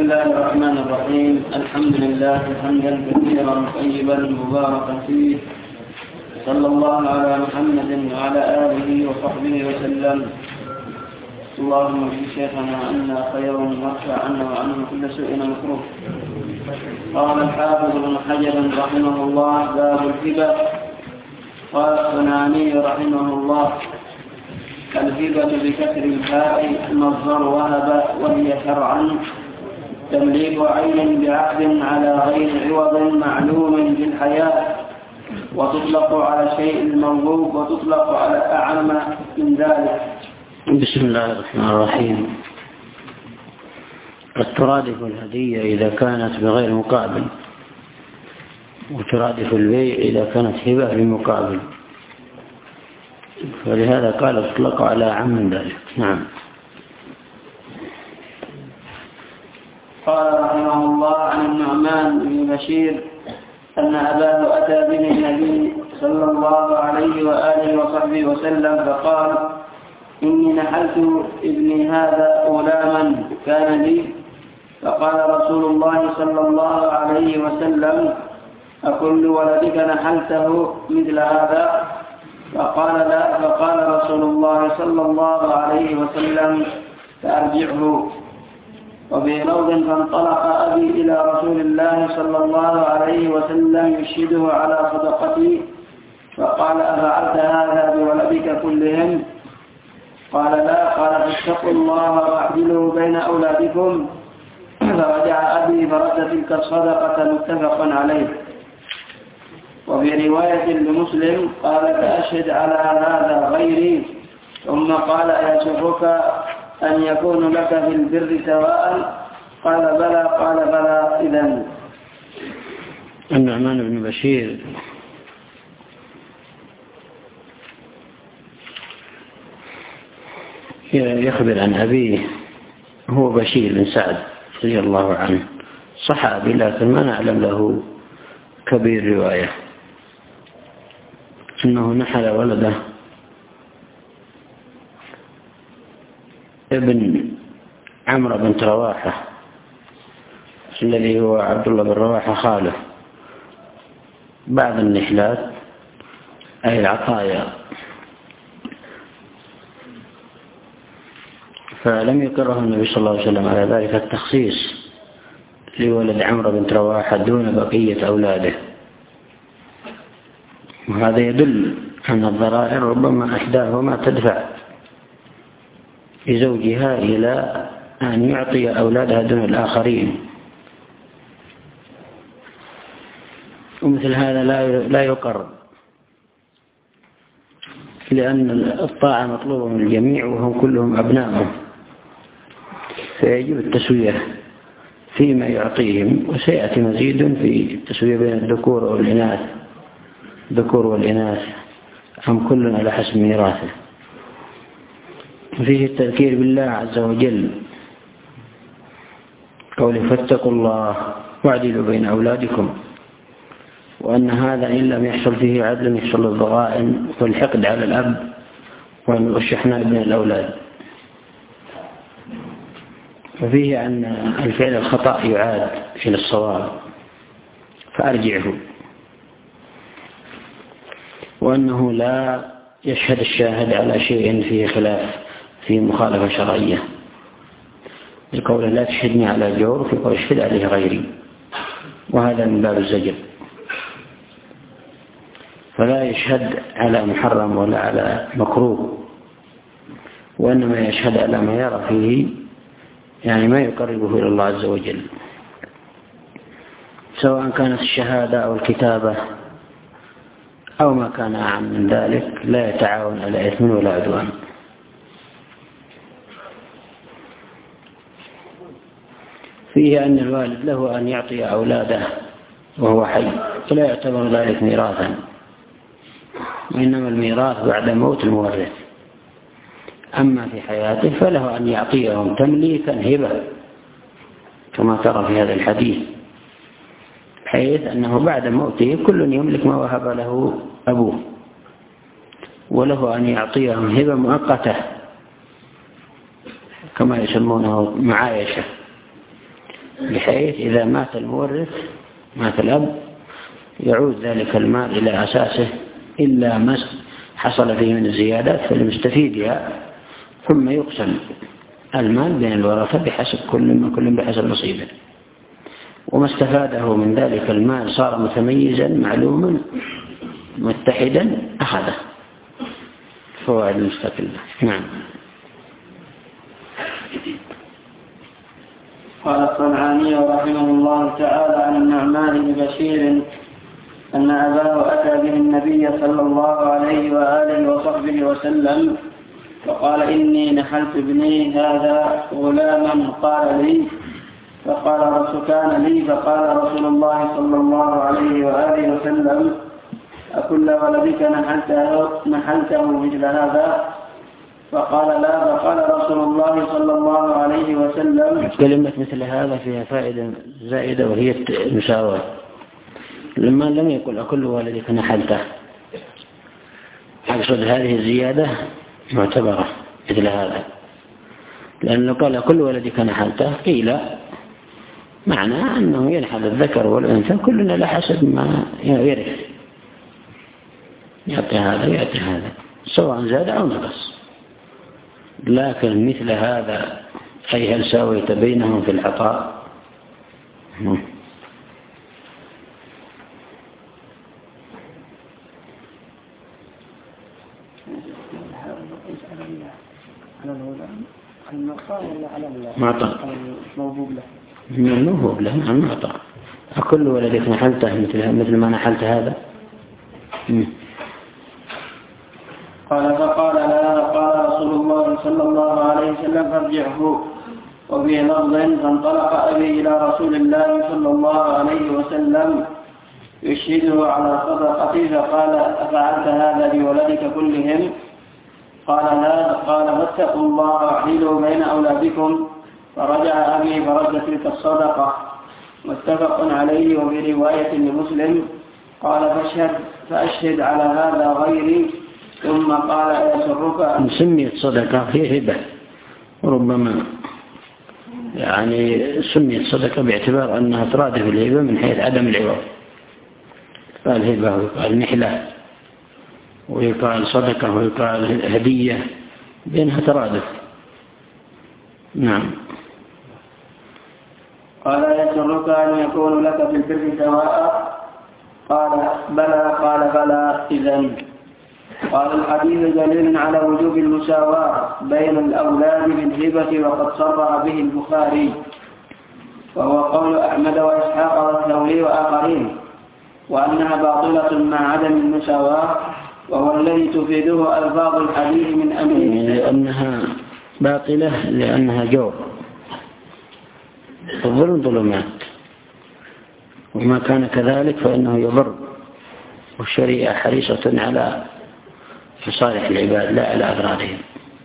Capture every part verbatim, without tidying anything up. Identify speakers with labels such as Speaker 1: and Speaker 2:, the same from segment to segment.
Speaker 1: الله الرحمن الرحيم. الحمد لله حمدا كثيرا طيبا مباركا فيه، صلى الله على محمد وعلى آله وصحبه وسلم. اللهم في شيخنا أنا خير وارفع عنا وعنه كل سوء مكروه. قال الحافظ ابن حجر رحمه الله: باب الهبة. قال الصنعاني رحمه الله: الهبة بكسر الهاء مصدر وهب، وهي شرعا تمليك عين بعقد على غير عوض معلوم بالحياة، وتطلق على شيء الموهوب وتطلق على أعم من ذلك.
Speaker 2: بسم الله الرحمن الرحيم. قد ترادف الهدية إذا كانت بغير مقابل، وترادف البيع إذا كانت هبة بمقابل، فلهذا قال اطلق على عام من ذلك. نعم.
Speaker 1: قال رحمه الله عن النعمان بن بشير أن أباه أتى به النبي صلى الله عليه وآله وصحبه وسلم فقال: إني نحلت ابني هذا غلاما كان لي. فقال رسول الله صلى الله عليه وسلم: أكل ولدك نحلته مثل هذا؟ فقال لا. فقال رسول الله صلى الله عليه وسلم: فأرجعه. وفي لفظ: فانطلق أبي إلى رسول الله صلى الله عليه وسلم يشهده على صدقتي، فقال: أفعلت هذا بولدك كلهم؟ قال لا. قال: فاتقوا الله واعدلوا بين أولادكم. فرجع أبي فرد تلك الصدقة، متفق عليه. وفي رواية لمسلم قال: فأشهد على هذا غيري. ثم قال: يسرك أن يكون لك في البر سواء؟ قال: بلى. قال: بلى. إذن.
Speaker 2: النعمان بن بشير يخبر عن أبيه، هو بشير بن سعد رضي الله عنه، صحابي لكن ما نعلم له كبير رواية، أنه نحل ولده ابن عمرو بنت رواحة الذي هو عبد الله بن رواحة خاله. بعض النحلات أي العطايا، فلم يقره النبي صلى الله عليه وسلم على ذلك التخصيص لولد عمرو بنت رواحة دون بقية أولاده، وهذا يدل أن الضرائر ربما إحداهما تدفع لزوجها إلى أن يعطي أولادها دون الآخرين، ومثل هذا لا يقر، لأن الطاعة مطلوبة من الجميع وهم كلهم أبنائهم، فيجب التسوية فيما يعطيهم. وسيأتي مزيد في التسوية بين الذكور والإناث، الذكور والإناث هم كلنا على حسب ميراثه. فيه التذكير بالله عز وجل، قوله: فاتقوا الله واعدلوا بين أولادكم، وأن هذا إن لم يحصل فيه عدل يحصل الضغائن والحقد على الأب والشحناء بين الأولاد. وفيه أن الفعل الخطأ يعاد إلى الصواب فأرجعه، وأنه لا يشهد الشاهد على شيء فيه خلاف فيه مخالفة شرعية، القول لا تشهدني على جور، في قول اشهد عليه غيري، وهذا من باب الزجر. فلا يشهد على محرم ولا على مكروه، وإنما يشهد على ما يرى فيه يعني ما يقربه إلى الله عز وجل، سواء كانت الشهادة أو الكتابة أو ما كان أعم من ذلك، لا يتعاون على إثم ولا عدوان. فيه أن الوالد له أن يعطي أولاده وهو حي، فلا يعتبر ذلك ميراثا، وإنما الميراث بعد موت المورث. أما في حياته فله أن يعطيهم تمليكا هبة، كما ترى في هذا الحديث، حيث أنه بعد موته كل يملك ما وهب له أبوه، وله أن يعطيهم هبة مؤقتة كما يسمونه معايشة، بحيث إذا مات المورث مات الأب يعود ذلك المال إلى أساسه إلا ما حصل فيه من الزيادات فلمستفيدها، ثم يقسم المال بين الورثة بحسب كل كل بحسب نصيبه، وما استفاده من ذلك المال صار متميزا معلوما متحدا أخذه فوائد مستقلة. نعم.
Speaker 1: قال الصنعاني رحمه الله تعالى عن النعمان بن بشير أن أباه أتى به النبي صلى الله عليه وآله وصحبه وسلم فقال إني نحلت ابني هذا غلاما قال لي فقال رسول كان لي فقال رسول الله صلى الله عليه وآله وسلم أكل ولدك نحلته, نحلته مثل هذا؟ فقال لا. فقال رسول الله صلى الله عليه وسلم
Speaker 2: كلمة مثل هذا فيها فائدة زائدة وهي المساواة. لما لم يقل أكل والدك نحلته أقصد هذه الزيادة معتبرة مثل هذا، لأنه قال أكل والدك نحلته قيل معنى أنه ينحل الذكر والأنثى كلنا لحسب ما يرث، يعطي هذا يعطي هذا سواء زاد أو نقص. لكن مثل هذا أي هل ساويت بينهم في العطاء؟ معطى موهوب له موهوب له عن معطى. أكل ولدك نحلته مثل مثل ما نحلت هذا؟ مم.
Speaker 1: قال فقال لا. قال رسول الله صلى الله عليه وسلم فارجعه. وفي لفظ فانطلق أبي إلى رسول الله صلى الله عليه وسلم يشهده على صدقتي فقال أفعلت هذا بولدك كلهم؟ قال لا. قال فاتقوا الله واعدلوا بين أولادكم. فرجع أبي فرد تلك الصدقة. متفق عليه. وفي رواية لمسلم قال فاشهد فأشهد على هذا غيري ثم قال أيسرك أن
Speaker 2: سميت صدقة هي هبة، ربما يعني سميت صدقة باعتبار أنها ترادف الهبة من حيث عدم العوض، قال هبة ويقال نحلة ويقال صدقة ويقال هدية بينها ترادف. نعم.
Speaker 1: قال يسرك أن يكون لك في البر سواء؟ قال بلى. قال بلى إذن. قال الحديث دليل على وجوب المساواة بين الأولاد بالهبة وقد صرح به البخاري، وهو قول أحمد وإسحاق والثوري وآخرين، وأنها باطلة مع عدم المساواة، وهو الذي تفيده ألفاظ الحديث من أمره.
Speaker 2: لأنها باطلة لأنها جور، الظلم ظلمات، وما كان كذلك فإنه يضر، والشريعة حريصة على مصالح العباد لا على أضرارهم،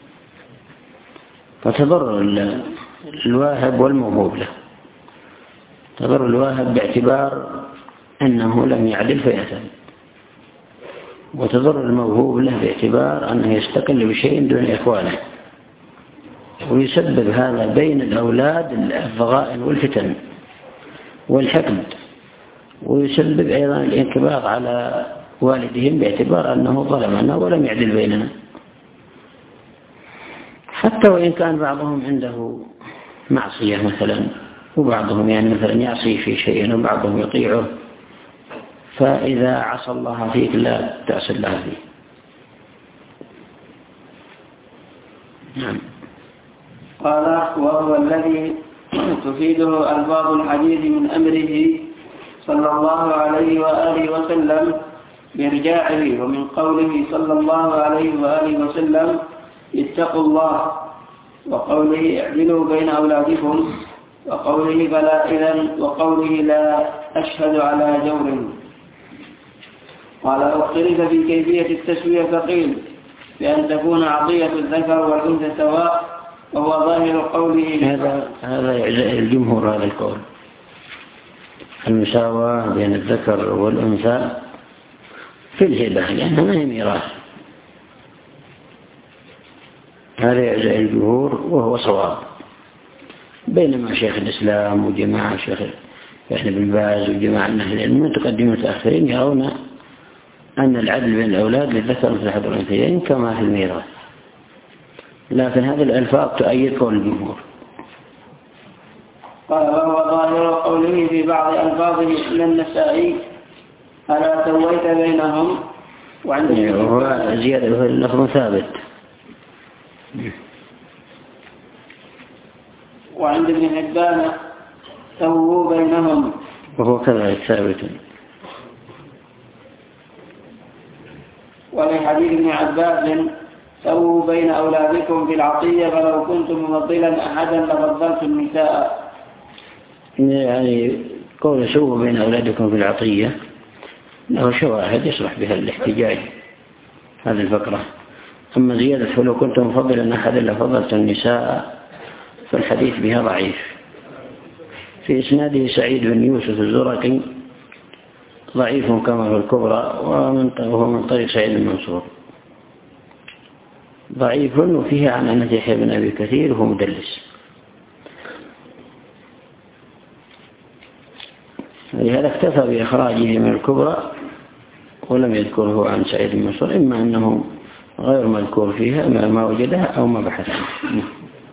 Speaker 2: فتضر الواهب والموهوب له. تضر الواهب باعتبار أنه لم يعدل فيأثم، وتضر الموهوب له باعتبار أنه يستقل بشيء دون إخوانه، ويسبب هذا بين الأولاد الضغائن والفتن والحقد، ويسبب أيضا الانكباط على والدهم باعتبار أنه ظلمنا ولم يعدل بيننا، حتى وإن كان بعضهم عنده معصية مثلا، وبعضهم يعني مثلا يعصي في شيء وبعضهم يطيعه، فإذا عصى الله فيك لا تعصي الله فيه. نعم.
Speaker 1: قال وهو الذي تفيده ألفاظ الحديث من أمره صلى الله عليه وآله وسلم بإرجاعه، ومن قوله صلى الله عليه وآله وسلم اتقوا الله، وقوله اعدلوا بين أولادكم، وقوله فلا إذن، وقوله لا أشهد على جور. قال اختلف في كيفية التسوية فقيل بأن تكون عطية الذكر والأنثى سواء، وهو ظاهر قوله.
Speaker 2: هذا هذا يعزئ الجمهور هذا القول، المساواة بين الذكر والأنثى في الهبة لأنها ما هي ميراث، هذا يعزئ الجمهور وهو صواب، بينما شيخ الإسلام وجماعة شيخ يعني بن باز وجماعة من أهل العلم متقدمين متأخرين يرون أن العدل بين الأولاد للذكر مثل حظ الأنثيين كما في الميراث، لكن هذه الألفاظ تؤيد قول الجمهور.
Speaker 1: قال وهو ظاهر قوله في بعض ألفاظه من النسائي ألا سويت بينهم،
Speaker 2: وهو زيادة وهو اللفظ ثابت.
Speaker 1: وعند ابن حبان سووا بينهم،
Speaker 2: وهو كذلك ثابت.
Speaker 1: ولحديث ابن عباس سووا بين أولادكم في العطية فلو كنتم مفضلا أحدا لفضلت النساء.
Speaker 2: يعني قول سووا بين أولادكم في العطية له شواهد يصلح بها الاحتجاج هذه الفقرة. أما زيادة فلو كنتم مفضلا أحدا لفضلت النساء فالحديث بها ضعيف. في إسناده سعيد بن يوسف الزرقي ضعيف كما في الكبرى، وهو من طريق سعيد المنصور ضعيف، وفيه عن أنس يحيى بن أبي كثير وهو مدلس. لهذا اكتفى بإخراجه من الكبرى ولم يذكره عن سعيد المنصور، إما أنه غير مذكور فيها ما وجدها أو ما بحث عنه.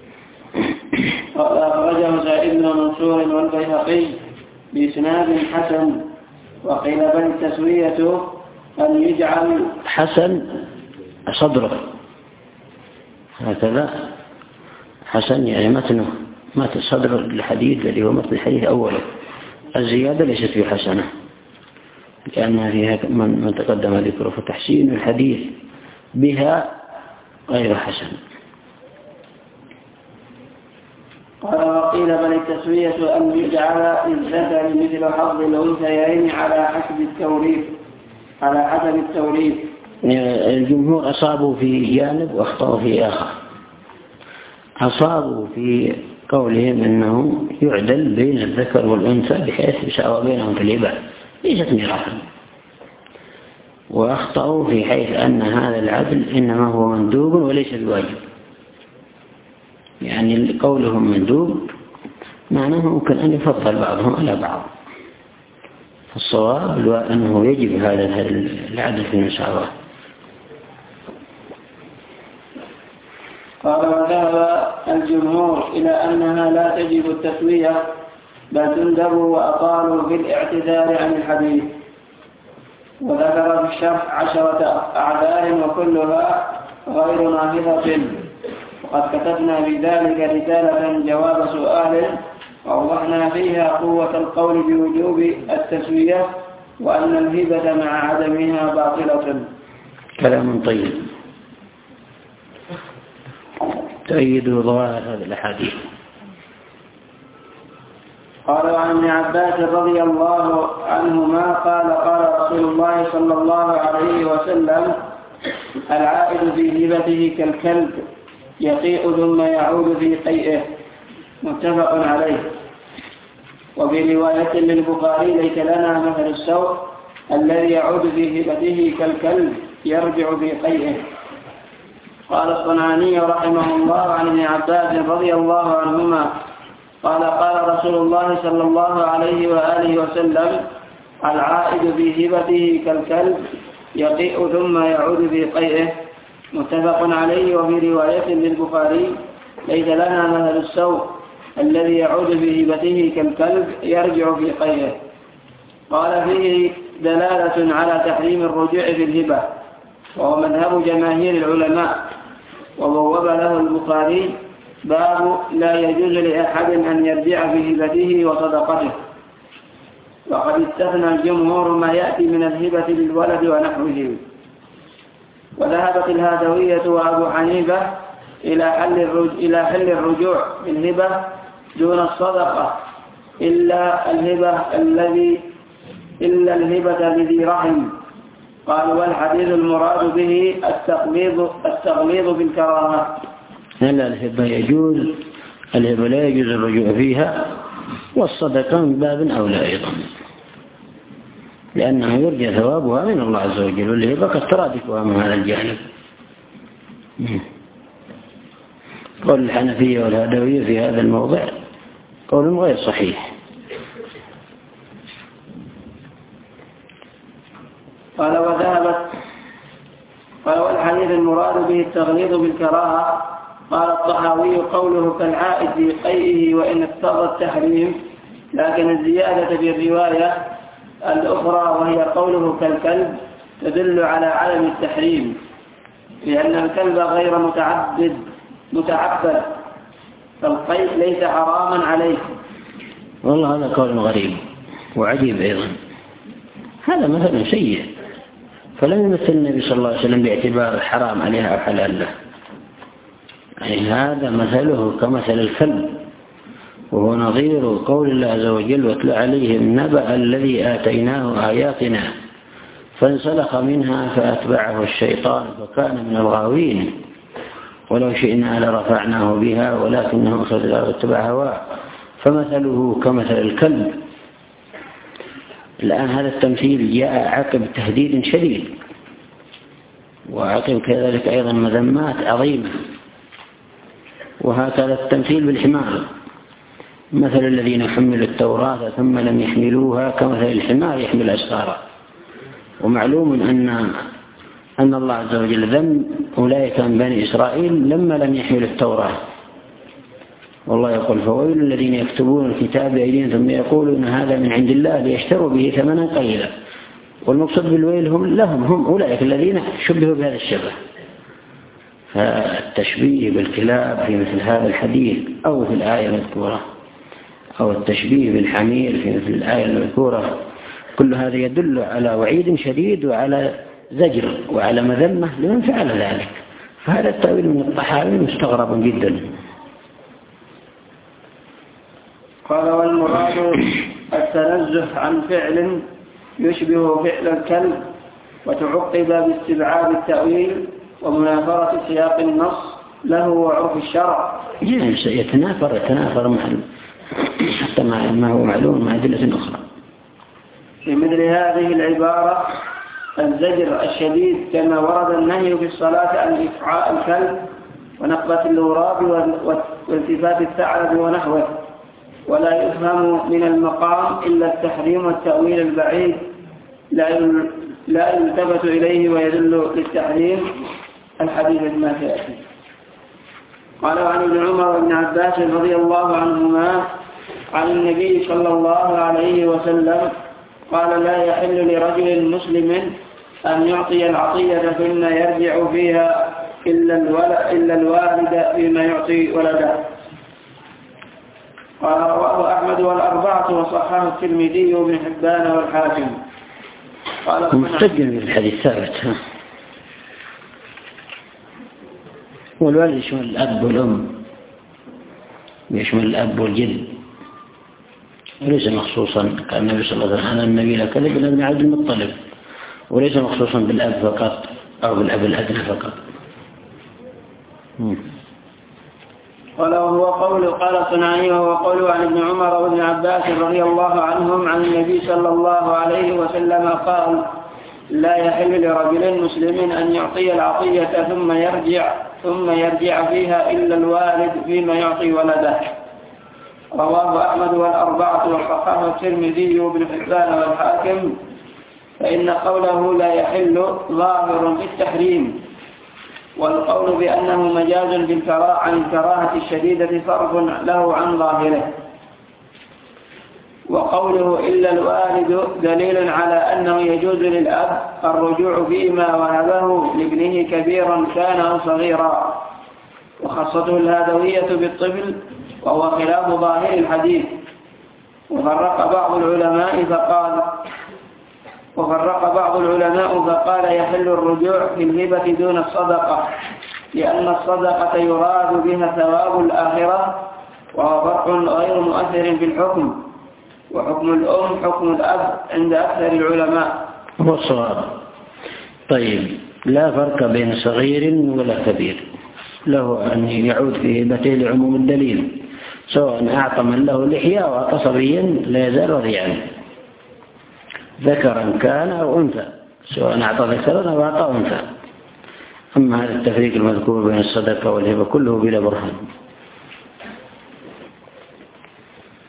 Speaker 1: أخرجه سعيد بن منصور والبيهقي بإسناد حسن، وقيل بل التسوية أن يجعل
Speaker 2: حسن صدره هكذا، حسن يعني متنه متن صدر الحديث الذي هو متن الحديث أوله، الزيادة ليست في حسنة لأنها فيها من تقدم ذكره، فتحسين الحديث بها غير حسن.
Speaker 1: قال وقيل بل التسوية أن يجعل للذكر مثل حظ الأنثيين على حسب التوريث على حسب التوريث.
Speaker 2: الجمهور أصابوا في جانب وأخطأوا في آخر. أصابوا في قولهم أنه يعدل بين الذكر والأنثى بحيث يساوى بينهم في الهبة ليست ميراثا، وأخطأوا في حيث أن هذا العدل إنما هو مندوب وليس بواجب. يعني قولهم مندوب معناه ممكن أن يفضل بعضهم على بعض، الصواب أنه يجب هذا العدل في المساواة.
Speaker 1: قال وذهب الجمهور إلى أنها لا تجب التسوية بل تندب، وأطالوا في الاعتذار عن الحديث. وذكر في الشرح عشرة أعذار وكلها غير ناهضة، وقد كتبنا بذلك رسالة جواب سؤال ووضحنا فيها قوة القول بوجوب التسوية وأن الهبة مع عدمها باطلة.
Speaker 2: كلام طيب تؤيد ظواهر هذه الأحاديث.
Speaker 1: قال عن ابن عباس رضي الله عنهما قال قال رسول الله صلى الله عليه وسلم العائد في هبته كالكلب يقيء ثم يعود في قيئه، متفق عليه. وفي رواية للبخاري ليس لنا مثل السوء الذي يعود في هبته كالكلب يرجع في قيئه. قال الصنعاني رحمه الله عن ابن عباس رضي الله عنهما قال قال رسول الله صلى الله عليه وآله وسلم العائد في هبته كالكلب يقيء ثم يعود في قيئه، متفق عليه. وفي رواية للبخاري ليس لنا مثل السوء الذي يعود في هبته كالكلب يرجع في قيئه. قال فيه دلالة على تحريم الرجوع في الهبة، وهو مذهب جماهير العلماء. وبوب له البخاري باب لا يجوز لأحد أن يرجع في هبته وصدقته. وقد استثنى الجمهور ما يأتي من الهبة للولد ونحوه. وذهبت الهادوية وأبو حنيفة إلى حل إلى حل الرجوع في الهبة دون الصدقة إلا الهبة الذي إلا الهبة لذي رحم. قال والحديث المراد به التغليظ التغليظ بالكراهة.
Speaker 2: لا، الهبة يجوز، الهبة لا يجوز الرجوع فيها، والصدقة من باب أولى أيضا لأنه يرجى ثوابها من الله عز وجل، والهبة قد ترادفها من هذا الجانب. قول الحنفية والهادوية في هذا الموضع قول غير صحيح.
Speaker 1: قال وذهبت قال والحديث المراد به التغليظ بالكراهة. قال الطحاوي قوله كالعائد في قيئه وإن اقتضى التحريم، لكن الزيادة في الرواية الأخرى وهي قوله كالكلب تدل على عدم التحريم، لأن الكلب غير متعبد متعبد فالقيء ليس حراما عليه.
Speaker 2: والله هذا قول غريب وعجيب أيضا، هذا مثل سيء، فلم يمثل النبي صلى الله عليه وسلم باعتبار الحرام عليها أو حلال له، يعني هذا مثله كمثل الكلب، وهو نظير قول الله عز وجل واتل عليهم نبأ الذي آتيناه آياتنا فانسلخ منها فأتبعه الشيطان فكان من الغاوين ولو شئنا لرفعناه بها ولكنه أخذ الأرض واتبع هواه فمثله كمثل الكلب. الآن هذا التمثيل جاء عقب تهديد شديد، وعقب كذلك أيضا مذمات عظيمة. وهكذا التمثيل بالحمار، مثل الذين حملوا التوراة ثم لم يحملوها كمثل الحمار يحمل أسفارا. ومعلوم أن أن الله عز وجل ذم أولئك من بني إسرائيل لما لم يحملوا التوراة، والله يقول فويل الذين يكتبون الكتاب بأيديهم ثم يقولون هذا من عند الله ليشتروا به ثمنا قليلا. والمقصود بالويل هم لهم هم أولئك الذين شبهوا بهذا الشبه. فالتشبيه بالكلاب في مثل هذا الحديث أو في الآية المذكورة، أو التشبيه بالحمير في مثل الآية المذكورة، كل هذا يدل على وعيد شديد وعلى زجر وعلى مذمة لمن فعل ذلك. فهذا التأويل من الطحاوي مستغرب جدا.
Speaker 1: قال والمراد التنزه عن فعل يشبه فعل الكلب، وتعقب باستبعاد التأويل ومنافرة سياق النص له وعرف الشرع.
Speaker 2: يتنافر يتنافر مع حتى ما هو معلوم مع أدلة أخرى.
Speaker 1: في مثل هذه العبارة الزجر الشديد كما ورد النهي في الصلاة عن إفعاء الكلب ونقبة اللوراب والتفات الثعلب ونحوه، ولا يفهم من المقام إلا التحريم والتأويل البعيد لا يلتفت إليه ويدل للتحريم الحديث ما سيأتي. قال عن ابن عمر وابن عباس رضي الله عنهما عن النبي صلى الله عليه وسلم قال لا يحل لرجل مسلم أن يعطي العطية ثم يرجع فيها إلا الوالد فيما يعطي ولده. قال رواه أحمد والأربعة وصححه الترمذي وابن حبان والحاكم. قال
Speaker 2: مستجل من الحديث ثابت. والوالد يشمل الأب والأم، يشمل الأب والجد، وليس مخصوصا كان النبي صلى الله عليه وسلم أنا النبي لكذب ابن عبد المطلب، وليس مخصوصا بالأب فقط أو بالأب الأدنى فقط.
Speaker 1: قال وهو قول قال صنعاني وهو قول عن ابن عمر وابن عباس رضي الله عنهم عن النبي صلى الله عليه وسلم قال لا يحل لرجل مسلم أن يعطي العطية ثم يرجع ثم يرجع فيها إلا الوالد فيما يعطي ولده. رواه أحمد والأربعة وصححه الترمذي وابن حبان والحاكم. فإن قوله لا يحل ظاهر في التحريم، والقول بأنه مجاز بالكراهة عن الكراهة الشديدة صرف له عن ظاهره. وقوله إلا الوالد دليل على أنه يجوز للأب الرجوع فيما وهبه لابنه كبيرا كان أو صغيرا، وخاصته الهادوية بالطفل وهو خلاف ظاهر الحديث. وفرق بعض العلماء فقال وفرق بعض العلماء فقال يحل الرجوع في الهبة دون الصدقة، لأن الصدقة يراد بها ثواب الآخرة، وهو فرق غير مؤثر في الحكم، وحكم الأم حكم الأب عند أكثر العلماء.
Speaker 2: والصواب. طيب، لا فرق بين صغير ولا كبير، له أن يعود في هبته لعموم الدليل، سواء أعطى من له لحية أو أعطى صبيا لا يزال رضيعا، ذكرا كان أو أنثى، سواء أعطى ذكرا أو أعطى أنثى. أما هذا التفريق المذكور بين الصدقة والهبة كله بلا برهان.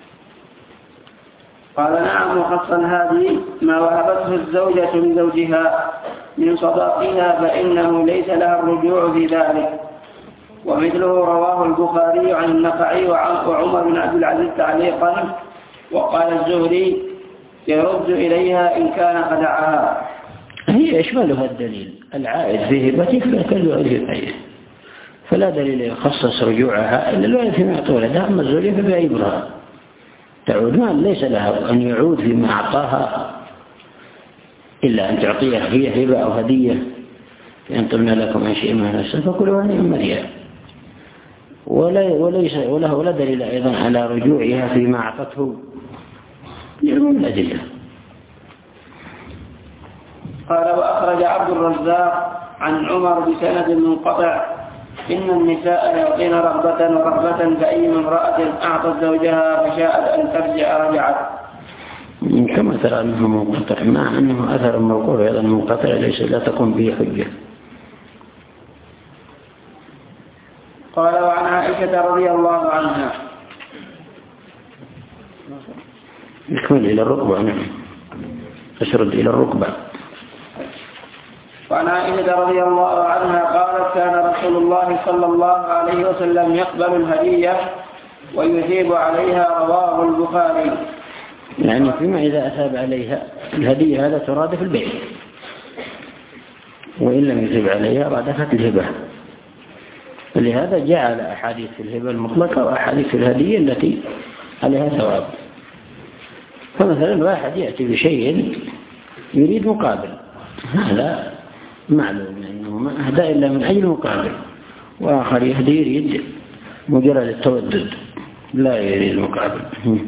Speaker 1: قال نعم، وخص الهادي ما وهبته الزوجة لزوجها من صداقها فإنه ليس لها الرجوع في ذلك. ومثله رواه البخاري عن النخعي وعمر بن عبد العزيز تعليقا، وقال الزهري يرد إليها إن كان خدعها.
Speaker 2: هي يشملها الدليل العائد في هبته كالوالد، فلا دليل يخصص رجوعها إلا الوالد فيما يعطي ولدها، أما الزوجة فبيعيبها تعود، ما ليس لها أن يعود فيما أعطاها إلا أن تعطيه هي هبة أو هدية. إن طبنا لكم عن شيء ما نفسه فكلوا هنيئا مريئا، وليس وله ولا دليل أيضا على رجوعها فيما أعطته لعموم الأدلة.
Speaker 1: قال وأخرج عبد الرزاق عن عمر بسند منقطع إن النساء يعطين رغبة ورغبة فأي امرأة أعطت زوجها فشاءت أن ترجع رجعت.
Speaker 2: كما ترى أنه منقطع، مع أنه أثر موقوف أيضا منقطع ليس لا تكون به حجة.
Speaker 1: قال وعن عائشة رضي الله عنها
Speaker 2: نكمل إلى الركبة، نعم أشرد إلى الركبة.
Speaker 1: وعن عائشة رضي الله عنها قالت كان رسول الله صلى الله عليه وسلم يقبل الهدية ويثيب عليها، رواه البخاري.
Speaker 2: يعني فيما إذا أثاب عليها الهدية هذا ترادف البيع، وإن لم يثيب عليها رادفت الهبة، ولهذا جعل أحاديث الهبة المطلقة وأحاديث الهدية التي عليها ثواب. فمثلا واحد يأتي بشيء يريد مقابل، هذا معلوم أنه ما أهدى إلا من أجل مقابل، وآخر يهدي يريد مجرد التودد لا يريد مقابل.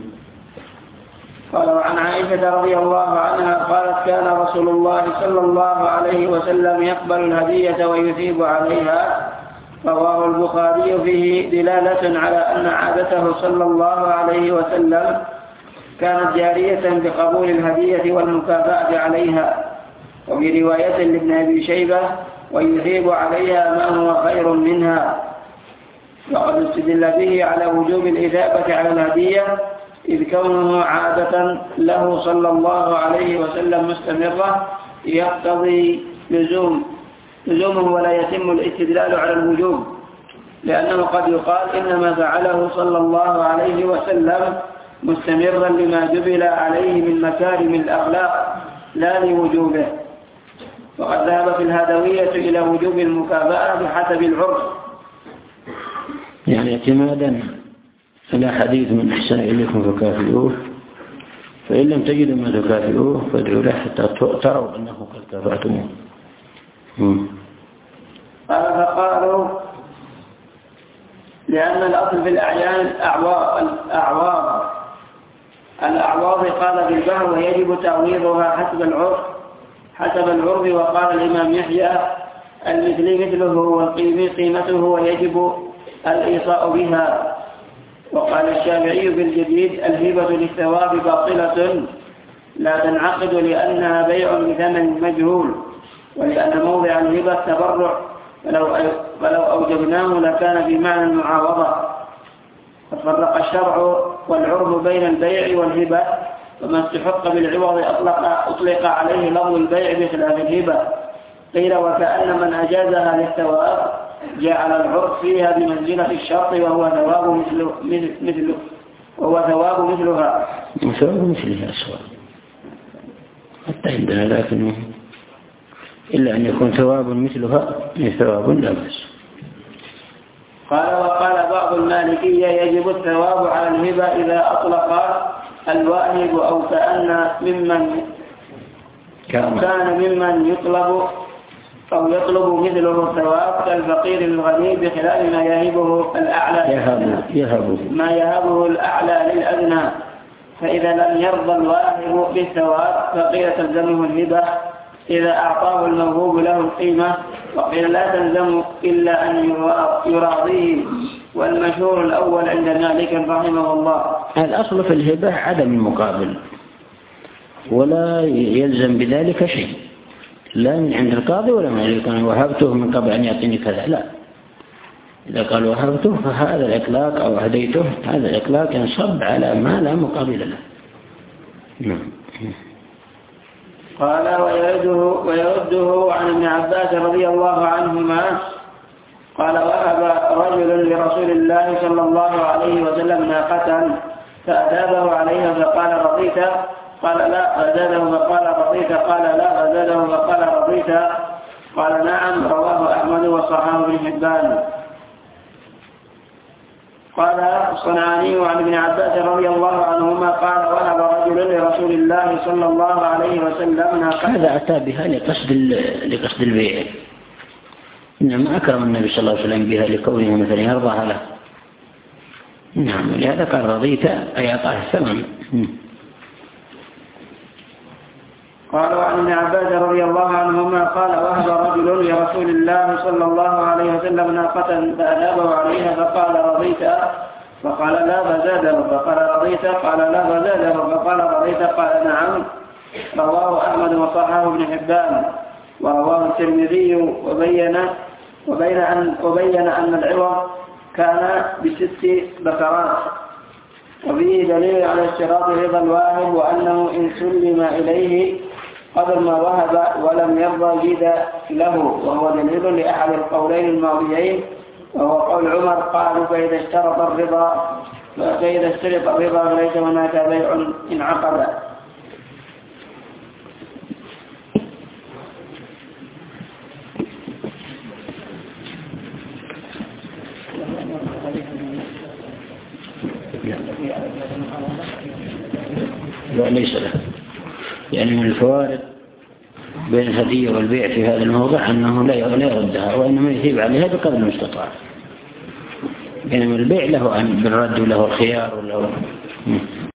Speaker 1: قال وعن عائشة رضي الله عنها قالت كان رسول الله صلى الله عليه وسلم يقبل الهدية ويثيب عليها، رواه البخاري. فيه دلالة على أن عادته صلى الله عليه وسلم كانت جارية بقبول الهدية والمكافأة عليها. وفي رواية لابن أبي شيبة ويثيب عليها ما هو خير منها. وقد استدل به على وجوب الإثابة على الهدية إذ كونه عادة له صلى الله عليه وسلم مستمرة يقتضي لزوم لزومه ولا يتم الاستدلال على الوجوب، لأنه قد يقال إنما فعله صلى الله عليه وسلم مستمرا لما جبل عليه من مكارم الأخلاق لا لوجوبه. وقد ذهب في الهدوية إلى وجوب المكافأة بحسب العرف،
Speaker 2: يعني اعتمادا على حديث من أحسن إليكم فكافئوه، فإن لم تجدوا ما تكافئوه فادعوا له حتى تروا أنه قد كافأتموه.
Speaker 1: قال فقالوا لأن الأصل في الأعيان الأعواض الأعواض الأعواض قال بالبهر ويجب تعويضها حسب العرف حسب العرف. وقال الإمام يحيى المثل مثله والقيم قيمته ويجب الإيصاء بها. وقال الشافعي بالجديد الهبة للثواب باطلة لا تنعقد لأنها بيع بثمن مجهول، ولأن موضع الهبة التبرع فلو فلو أوجبناه لكان في معنى المعاوضة. ففرق الشرع والعرف بين البيع والهبة، وما استحق بالعوض أطلق, أطلق عليه لفظ البيع بخلاف الهبة. قيل وكأن من أجازها للثواب جعل العرف فيها بمنزلة الشرط وهو ثواب مثله مثل وهو ثواب مثلها
Speaker 2: ثواب مثلها أسوأ حتى عندنا، لكن إلا أن يكون ثواب مثلها ثواب لا بأس.
Speaker 1: قال وقال بعض المالكية يجب الثواب على الهبة إذا أطلق الواهب أو كأن ممن كان ممن يطلب أو يطلب مثله الثواب كالفقير الغني بخلاف ما يهبه الأعلى
Speaker 2: يهب يهب
Speaker 1: ما يهبه الأعلى للأدنى. فإذا لم يرضى الواهب بالثواب فقيل تلزمه الهبة إذا أعطاه الموهوب له القيمة، وقيل لا تلزم إلا أن يراضيه، والمشهور الأول عند مالك رحمه الله.
Speaker 2: الأصل في الهبة عدم المقابل، ولا يلزم بذلك شيء لا من عند القاضي ولا من عند القاضي وهبته من قبل أن يعطيني كذا، لا. إذا قال وهبته فهذا الإطلاق أو هديته، هذا الإطلاق ينصب على ما لا مقابل له.
Speaker 1: قال ويرده, ويرده عن ابن عباس رضي الله عنهما قال وهب رجل لرسول الله صلى الله عليه وسلم ناقة فأدابه عليها فقال رضيت قال لا فزاده فقال رضيت قال لا فزاده فقال رضيت قال نعم. رواه أحمد وصححه ابن حبان. قال الصنعاني عن ابن عباس رضي الله عنهما قال وهب رجل لرسول الله صلى الله عليه وسلم ناقة.
Speaker 2: هذا أتى بها لقصد لقصد البيع، إنما أكرم النبي صلى الله عليه وسلم بها لكونه مثلا يرضاها له. نعم، لهذا قال رضيت أي أعطاه الثمن.
Speaker 1: قال وعن ابن عباس رضي الله عنهما قال وهب رجل لرسول الله صلى الله عليه وسلم ناقة فأنابه عليها فقال رضيت فقال لا فزاده فقال رضيت قال لا فزاده فقال رضيت قال نعم. رواه أحمد وصححه ابن حبان. ورواه الترمذي وبين وبين أن وبين أن العوض كان بست بكرات، وفيه دليل على اشتراط رضا الواهب وأنه إن سلم إليه قدر ما وهب ولم يرضى جيد له، وهو دليل لأحد القولين الماضيين وهو قول عمر قالوا فإذا اشترط الرضا فإذا اشترط الرضا فليس هناك بيع انعقد.
Speaker 2: لا ليس له، يعني من الفوارق بين الهدية والبيع في هذا الموضع أنه لا يردها وإنما يثيب عليها بقدر المستطاع، بينما البيع له أن بالرد وله الخيار وله